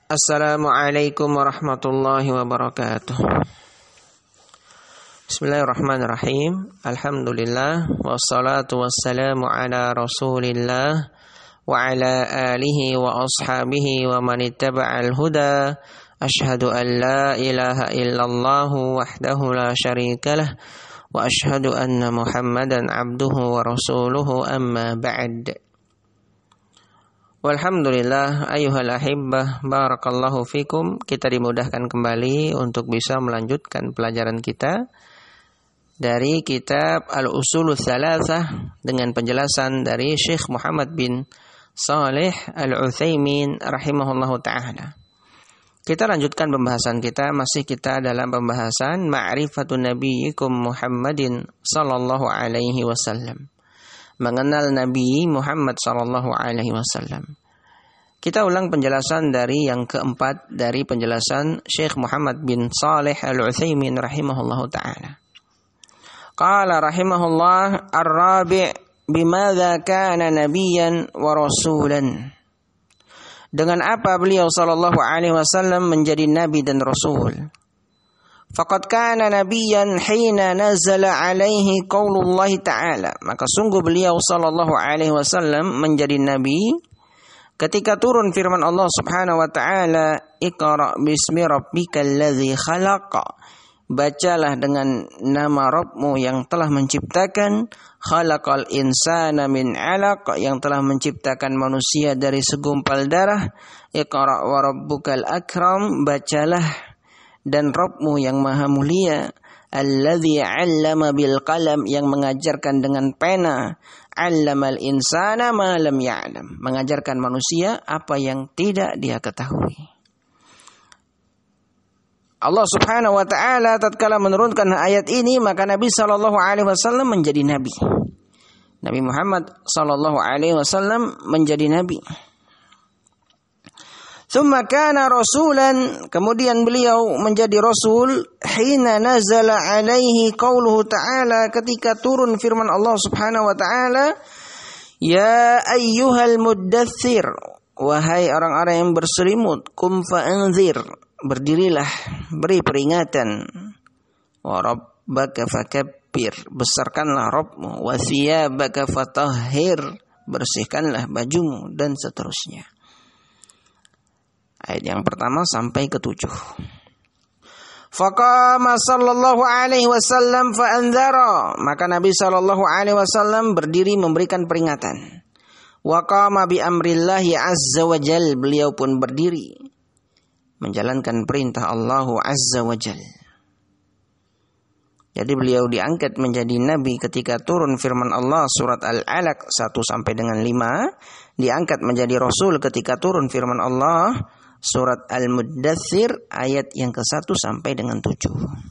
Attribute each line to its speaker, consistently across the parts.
Speaker 1: Assalamualaikum warahmatullahi wabarakatuh. Bismillahirrahmanirrahim. Alhamdulillah wassalatu wassalamu ala Rasulillah wa ala alihi wa ashabihi wa man ittaba'al huda. Asyhadu an la ilaha illallah wahdahu la syarikalah wa asyhadu anna Muhammadan abduhu wa rasuluhu amma ba'd. Walhamdulillah ayyuhal ahibbah, barakallahu fikum. Kita dimudahkan kembali untuk bisa melanjutkan pelajaran kita dari kitab Al-Usulul Tsalatsah dengan penjelasan dari Syekh Muhammad bin Shalih Al-Utsaimin rahimahullahu ta'ala. Kita lanjutkan pembahasan kita, masih kita dalam pembahasan Ma'rifatun Nabiyyikum Muhammadin sallallahu alaihi wasallam. Mengenal Nabi Muhammad sallallahu alaihi wasallam. Kita ulang penjelasan dari yang keempat dari penjelasan Syekh Muhammad bin Shalih Al-Utsaimin rahimahullahu taala. Qala rahimahullah ar-rabi' bimadza kana nabiyyan wa rasulan. Dengan apa beliau sallallahu alaihi wasallam menjadi nabi dan rasul? Faqad kana nabiyyan hina nazala alaihi qaulullah ta'ala. Maka sungguh beliau sallallahu alaihi wasallam menjadi nabi ketika turun firman Allah Subhanahu wa taala, Iqra bismi rabbikal ladzi khalaq. Bacalah dengan nama Rabbmu yang telah menciptakan, khalaqal insana min 'alaq, yang telah menciptakan manusia dari segumpal darah. Iqra wa rabbukal akram, bacalah dan Rabbmu yang maha mulia, alladzi 'allama bil qalam, yang mengajarkan dengan pena, 'allamal insana ma lam ya'lam, mengajarkan manusia apa yang tidak dia ketahui. Allah Subhanahu wa taala tatkala menurunkan ayat ini, maka Nabi sallallahu alaihi wasallam menjadi nabi. Nabi Muhammad sallallahu alaihi wasallam menjadi nabi. Tsumma kana rasulan, kemudian beliau menjadi rasul hina nazala alaihi qauluhu ta'ala, ketika turun firman Allah Subhanahu wa taala, ya ayyuhal muddatsir, wahai orang-orang yang berselimut, kum fa'anzir, berdirilah, beri peringatan, wa rabbaka fakabbir, besarkanlah Rabbmu, wa thiyabaka fatahhir, bersihkanlah bajumu, dan seterusnya. Ayat yang pertama sampai ke-7. Faqama sallallahu alaihi wasallam fa'anzara, maka Nabi sallallahu alaihi wasallam berdiri memberikan peringatan. Wa qama bi amrillahi azza wa jal, beliau pun berdiri menjalankan perintah Allah azza wa jal. Jadi beliau diangkat menjadi nabi ketika turun firman Allah surat Al-Alaq 1 sampai dengan 5, diangkat menjadi rasul ketika turun firman Allah surat Al-Muddatsir ayat yang ke-1 sampai dengan 7.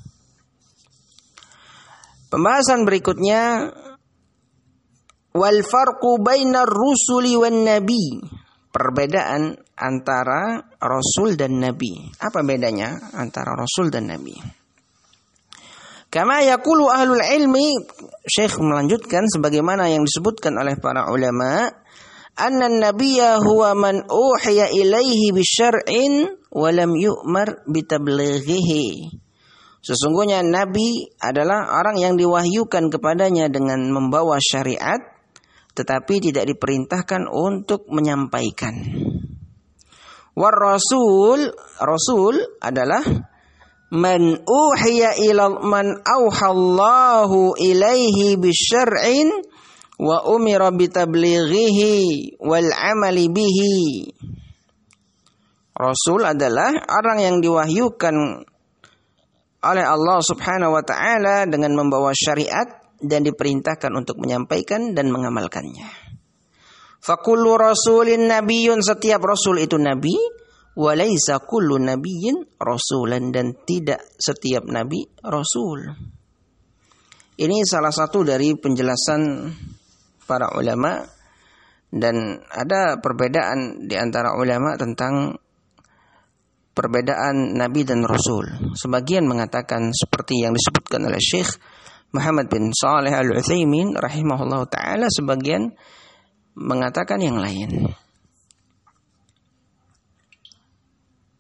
Speaker 1: Pembahasan berikutnya, wal farqu bainar rusuli wan nabi, perbedaan antara rasul dan nabi. Apa bedanya antara rasul dan nabi? Kama yaqulu ahlul ilmi, Syekh melanjutkan sebagaimana yang disebutkan oleh para ulama, anna nabiyya huwa man uhiya ilaihi bisyar'in wa lam yu'mar bitablighihi. Sesungguhnya nabi adalah orang yang diwahyukan kepadanya dengan membawa syariat tetapi tidak diperintahkan untuk menyampaikan. War rasul, rasul adalah man uhiya ila man auhallahu ilaihi bisyar'in wa umira bitablighihi wal amali bihi. Rasul adalah orang yang diwahyukan oleh Allah Subhanahu wa taala dengan membawa syariat dan diperintahkan untuk menyampaikan dan mengamalkannya. Fakullu rasulin nabiyyun, setiap rasul itu nabi, wa laisa kullu nabiyyin rasulan, dan tidak setiap nabi rasul. Ini salah satu dari penjelasan para ulama, dan ada perbedaan di antara ulama tentang perbedaan nabi dan rasul. Sebagian mengatakan seperti yang disebutkan oleh Syekh Muhammad bin Shalih Al-Utsaimin rahimahullah ta'ala, sebagian mengatakan yang lain.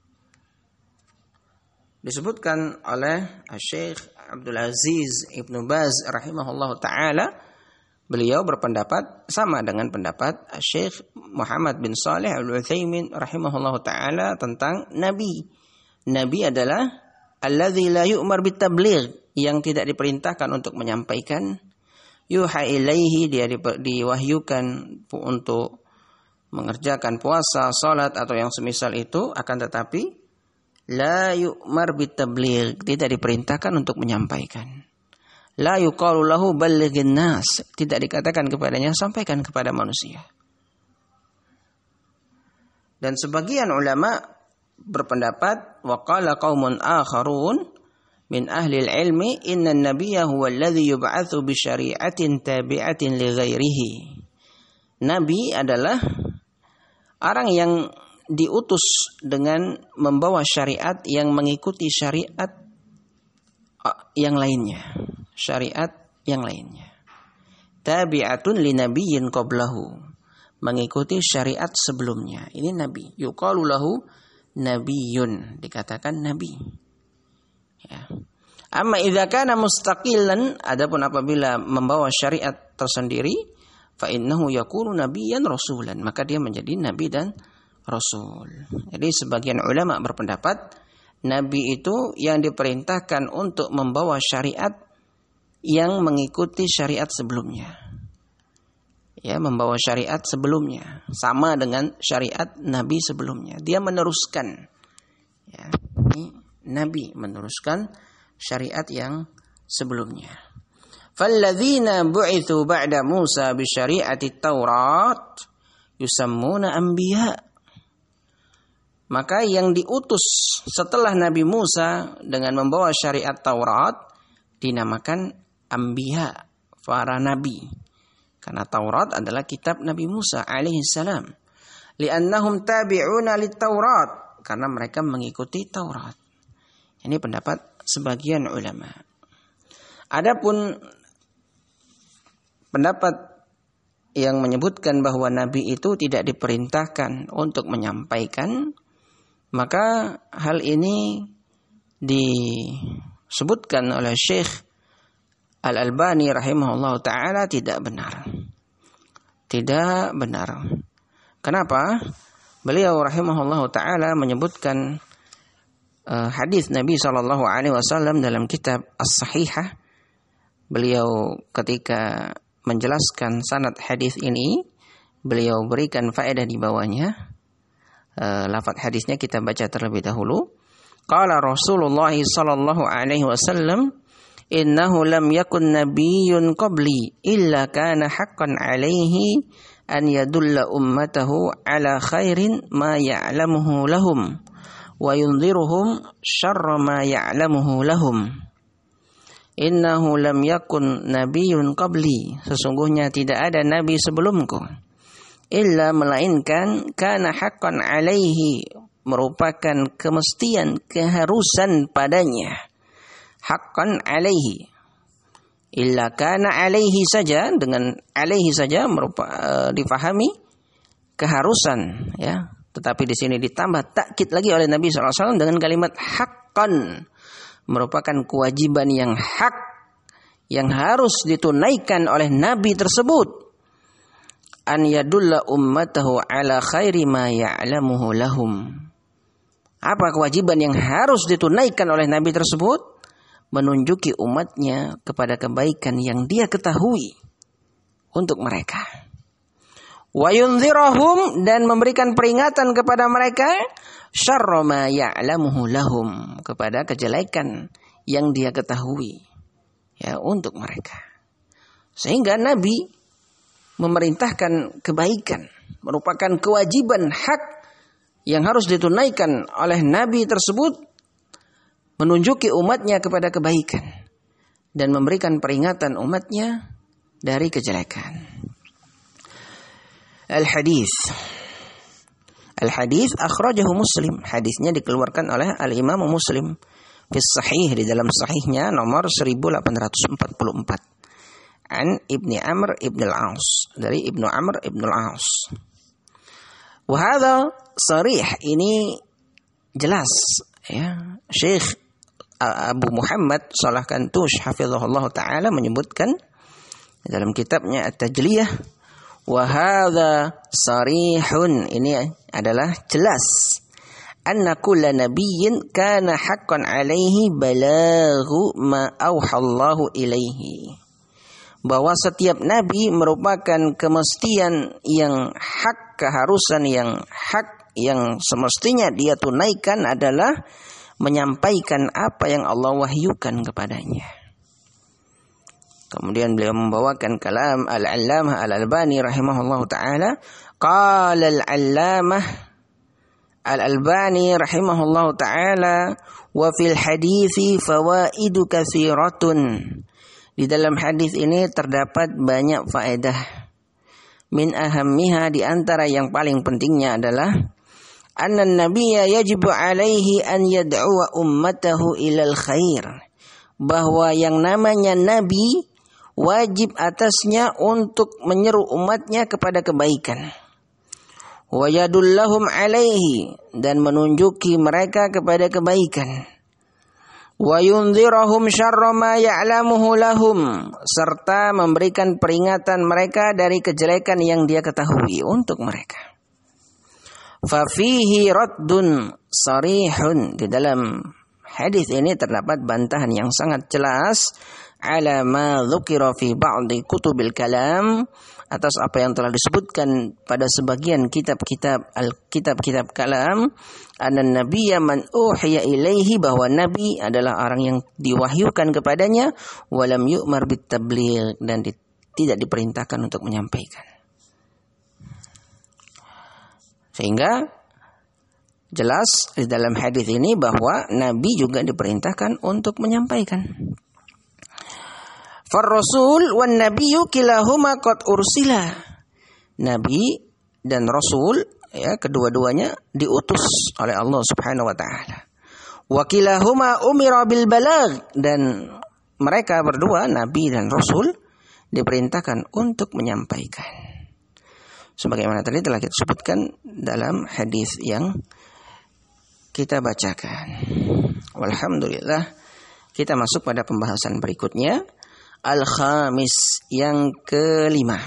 Speaker 1: disebutkan oleh Syekh Abdul Aziz Ibnu Baz rahimahullah ta'ala, beliau berpendapat sama dengan pendapat Syekh Muhammad bin Shalih Al-Utsaimin rahimahullah ta'ala tentang Nabi. Nabi adalah alladzi la yu'mar bitabligh, yang tidak diperintahkan untuk menyampaikan. Yuha ilaihi, dia diwahyukan untuk mengerjakan puasa, salat atau yang semisal itu, akan tetapi la yu'mar bitabligh, tidak diperintahkan untuk menyampaikan. La yuqalu lahu ballighin nas, tidak dikatakan kepadanya sampaikan kepada manusia. Dan sebagian ulama berpendapat, wa qala qaumun akharun min ahli ilmi inna an-nabiyya huwa alladhi yub'atsu bi syari'atin tabi'atin li ghairihi. Nabi adalah orang yang diutus dengan membawa syariat yang mengikuti syariat yang lainnya. Syariat yang lainnya. Tabi'atun li nabiyyin qablahu, mengikuti syariat sebelumnya. Ini nabi. Yuqalu lahu nabiyyun, dikatakan nabi. Ya. Amma idza kana mustaqilan, adapun apabila membawa syariat tersendiri, fa innahu yakunu nabiyyan rasulan, maka dia menjadi nabi dan rasul. Jadi sebagian ulama berpendapat nabi itu yang diperintahkan untuk membawa syariat yang mengikuti syariat sebelumnya. Ya, membawa syariat sebelumnya sama dengan syariat nabi sebelumnya. Dia meneruskan. Ya, ini nabi meneruskan syariat yang sebelumnya. Falladzina bu'itsu ba'da Musa bi syari'ati Taurat yusammuna anbiya. Maka yang diutus setelah Nabi Musa dengan membawa syariat Taurat dinamakan anbiya, para nabi. Karena Taurat adalah kitab Nabi Musa alaihi salam. Li'annahum tabi'una lit-Taurat, karena mereka mengikuti Taurat. Ini pendapat sebagian ulama. Adapun pendapat yang menyebutkan bahwa nabi itu tidak diperintahkan untuk menyampaikan, maka hal ini disebutkan oleh Syekh Al-Albani rahimahullah ta'ala tidak benar. Tidak benar. Kenapa? Beliau rahimahullah ta'ala menyebutkan hadis Nabi SAW dalam kitab As-Sahihah. Beliau ketika menjelaskan sanad hadis ini, beliau berikan faedah di bawahnya. Lafaz hadisnya kita baca terlebih dahulu. Qala Rasulullah sallallahu alaihi wasallam, innahu lam yakun nabiyyun qabli illa kana haqqan alaihi an yadulla ummatahu ala khairin ma ya'lamuhu lahum wa yunziruhum syarra ma ya'lamuhu lahum. Innahu lam yakun nabiyyun qabli, sesungguhnya tidak ada nabi sebelumku, illa melainkan kana haqqan alaihi, merupakan kemestian, keharusan padanya. Haqqan alaihi, illa kana alaihi saja, dengan alaihi saja difahami keharusan, ya. Tetapi di sini ditambah takkid lagi oleh Nabi SAW dengan kalimat haqqan, merupakan kewajiban yang hak yang harus ditunaikan oleh Nabi tersebut. An yadulla ummatahu ala khairi ma ya'lamuhu lahum. Apa kewajiban yang harus ditunaikan oleh Nabi tersebut? Menunjuki umatnya kepada kebaikan yang dia ketahui untuk mereka. Wa yunzirahum, dan memberikan peringatan kepada mereka syarra ma ya'lamuhu lahum, kepada kejelekan yang dia ketahui ya untuk mereka. Sehingga Nabi memerintahkan kebaikan, merupakan kewajiban hak yang harus ditunaikan oleh Nabi tersebut, menunjuki umatnya kepada kebaikan dan memberikan peringatan umatnya dari kejelekan. Al-hadis akhrajahu Muslim. Hadisnya dikeluarkan oleh Al-Imam Muslim fi sahih, di dalam sahihnya nomor 1844. An Ibni Amr Ibn al-As, dari Ibnu Amr Ibn al-As. Wa hadha sarih, ini jelas ya. Syekh Abu Muhammad Shalah Kantush hafizahullah ta'ala menyebutkan dalam kitabnya At-Tajliyah, wa hadza sarihun, ini adalah jelas, anna kulla nabiyyin kana haqqan alaihi balaghu ma auhallahu ilaihi, bahwa setiap nabi merupakan kemestian yang hak, keharusan yang hak, yang semestinya dia tunaikan adalah menyampaikan apa yang Allah wahyukan kepadanya. Kemudian beliau membawakan kalam Al-Allamah Al-Albani rahimahullah ta'ala. Qala Al-Allamah Al-Albani rahimahullah ta'ala, wa fil hadithi fawaidu katsiratun. Di dalam hadis ini terdapat banyak faedah. Min ahammiha, di antara yang paling pentingnya adalah anna nabiyya yajibu alaihi an yad'uwa ummatahu ilal khair, bahwa yang namanya nabi wajib atasnya untuk menyeru umatnya kepada kebaikan. Wa yadullahum alaihi, dan menunjuki mereka kepada kebaikan. Wa yunzirahum syarra ma ya'lamuhu lahum, serta memberikan peringatan mereka dari kejelekan yang dia ketahui untuk mereka. Fafihi raddun sarihun, di dalam hadis ini terdapat bantahan yang sangat jelas ala ma dzukira fi ba'di kutubil kalam, atas apa yang telah disebutkan pada sebagian kitab-kitab kalam, anna nabiyya man uhiya ilaihi, bahwa nabi adalah orang yang diwahyukan kepadanya, walam yu'mar bit tabligh, dan tidak diperintahkan untuk menyampaikan. Sehingga jelas di dalam hadis ini bahwa nabi juga diperintahkan untuk menyampaikan. Far-rasul wan nabiyyu kilahuma qad ursila. Nabi dan rasul, ya, kedua-duanya diutus oleh Allah Subhanahu wa taala. Wa kilahuma umira bil balagh, dan mereka berdua, nabi dan rasul, diperintahkan untuk menyampaikan. Sebagaimana tadi telah kita sebutkan dalam hadis yang kita bacakan. Walhamdulillah, kita masuk pada pembahasan berikutnya, al-khamis, yang kelima.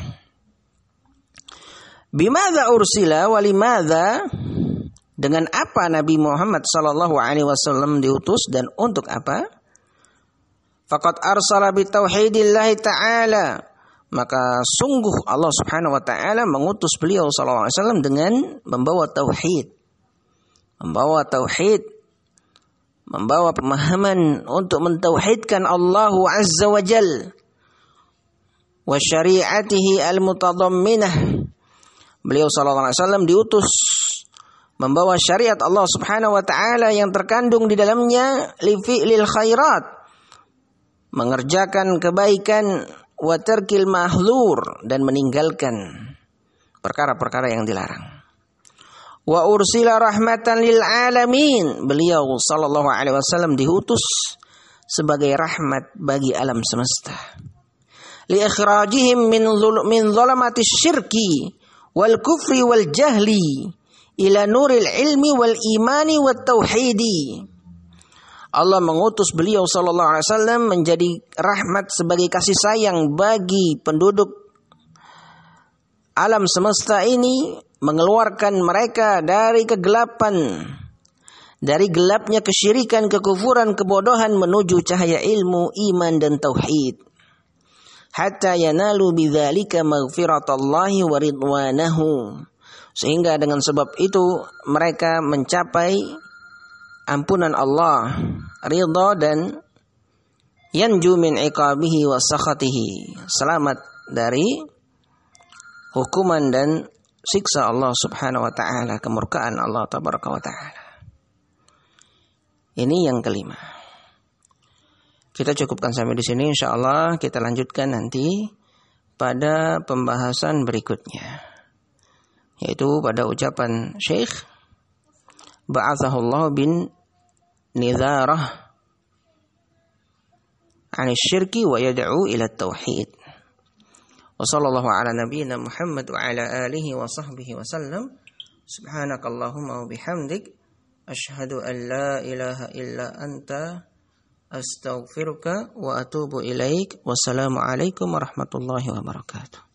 Speaker 1: Bimadza ursila wa limadza, dengan apa Nabi Muhammad sallallahu alaihi wasallam diutus dan untuk apa? Faqad arsala bi tauhidillahi ta'ala, maka sungguh Allah Subhanahu wa taala mengutus beliau sallallahu alaihi wasallam dengan membawa tauhid. Membawa pemahaman untuk mentauhidkan Allah Azza wa Jal wa syari'atihi al-mutadamminah. Beliau sallallahu alaihi wasallam diutus membawa syariat Allah Subhanahu wa taala yang terkandung di dalamnya li fi'lil khairat, mengerjakan kebaikan, wa tarkil mahdhur, dan meninggalkan perkara-perkara yang dilarang. Wa ursila rahmatan lil alamin, beliau sallallahu alaihi wasallam diutus sebagai rahmat bagi alam semesta. Li ikhrajihim min zalamati syirki wal kufri wal jahli ila nuril ilmi wal imani wat tauhidi. Allah mengutus beliau sallallahu alaihi wasallam menjadi rahmat sebagai kasih sayang bagi penduduk alam semesta ini, mengeluarkan mereka dari kegelapan, dari gelapnya kesyirikan, kekufuran, kebodohan, menuju cahaya ilmu, iman dan tauhid. Hatta yanalu bidzalika maghfiratallahi wa ridwanahu, sehingga dengan sebab itu mereka mencapai ampunan Allah, ridha, dan yanju min iqabihi wa sakhatihi, selamat dari hukuman dan siksa Allah Subhanahu wa taala, kemurkaan Allah tabaraka wa taala. Ini yang kelima. Kita cukupkan sampai di sini, insyaallah kita lanjutkan nanti pada pembahasan berikutnya, yaitu pada ucapan Syekh ba'athahullah bin nizarah 'ani syirki wa yad'u ila tauhid. Wa sallallahu ala nabiyyina Muhammad wa ala alihi wa sahbihi wa sallam. Subhanakallahumma wa bihamdik, asyhadu an la ilaha illa anta, astaghfiruka wa atubu ilaik. Wassalamualaikum warahmatullahi wabarakatuh.